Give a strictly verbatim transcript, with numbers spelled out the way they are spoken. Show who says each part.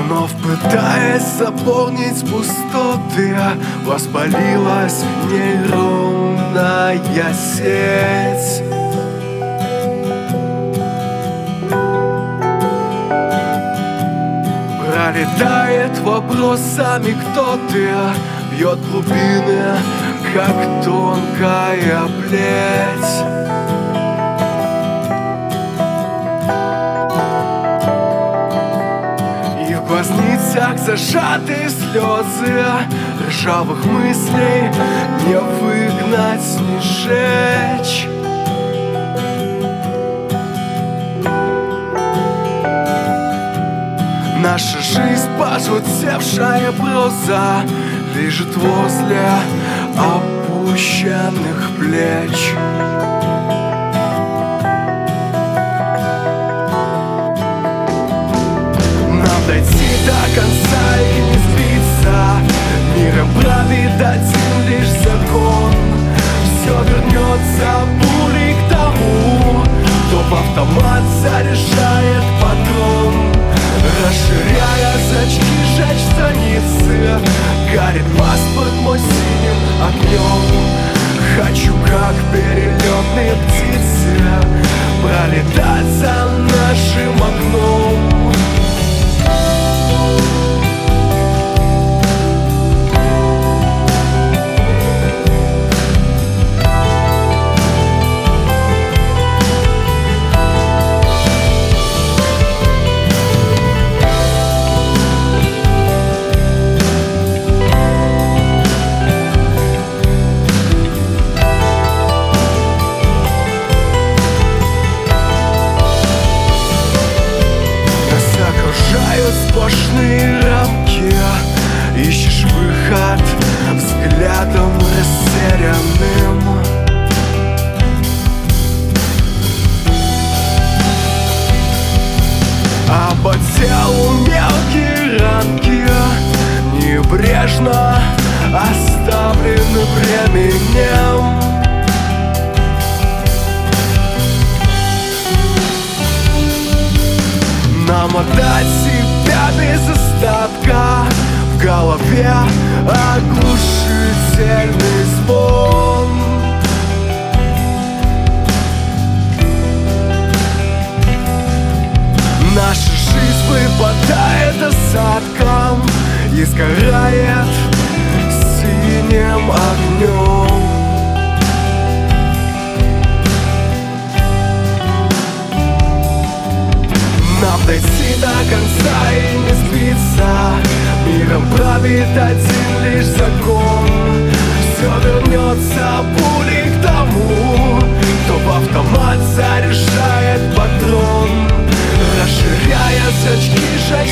Speaker 1: Вновь пытаясь заполнить пустоты, воспалилась нейронная сеть. Пролетает вопросами, кто ты, бьет глубины, как тонкая плеть. И в глазницах зажатые слезы, ржавых мыслей не выгнать, не сжечь. Наша жизнь, пожелтевшая проза, лежит возле опущенных плеч. Нам дойти до конца и не сбиться, миром правит один лишь закон. Все вернется пулей к тому, кто в автомат заряжает патрон. Расширяя зрачки, жечь страницы, горит паспорт мой синим огнем. Хочу, как перелетные птицы, пролетать за нашим окном. Сплошные рамки, ищешь выход взглядом растерянным. А по телу мелкие ранки небрежно оставлены временем. Нам отдать себя без остатка, в голове оглушительный звон. Наша жизнь выпадает осадком и сгорает синим огнем. Нам дойти до конца и не сбиться, миром правит один лишь закон. Все вернется пулей к тому, кто в автомат заряжает патрон. Расширяя зрачки,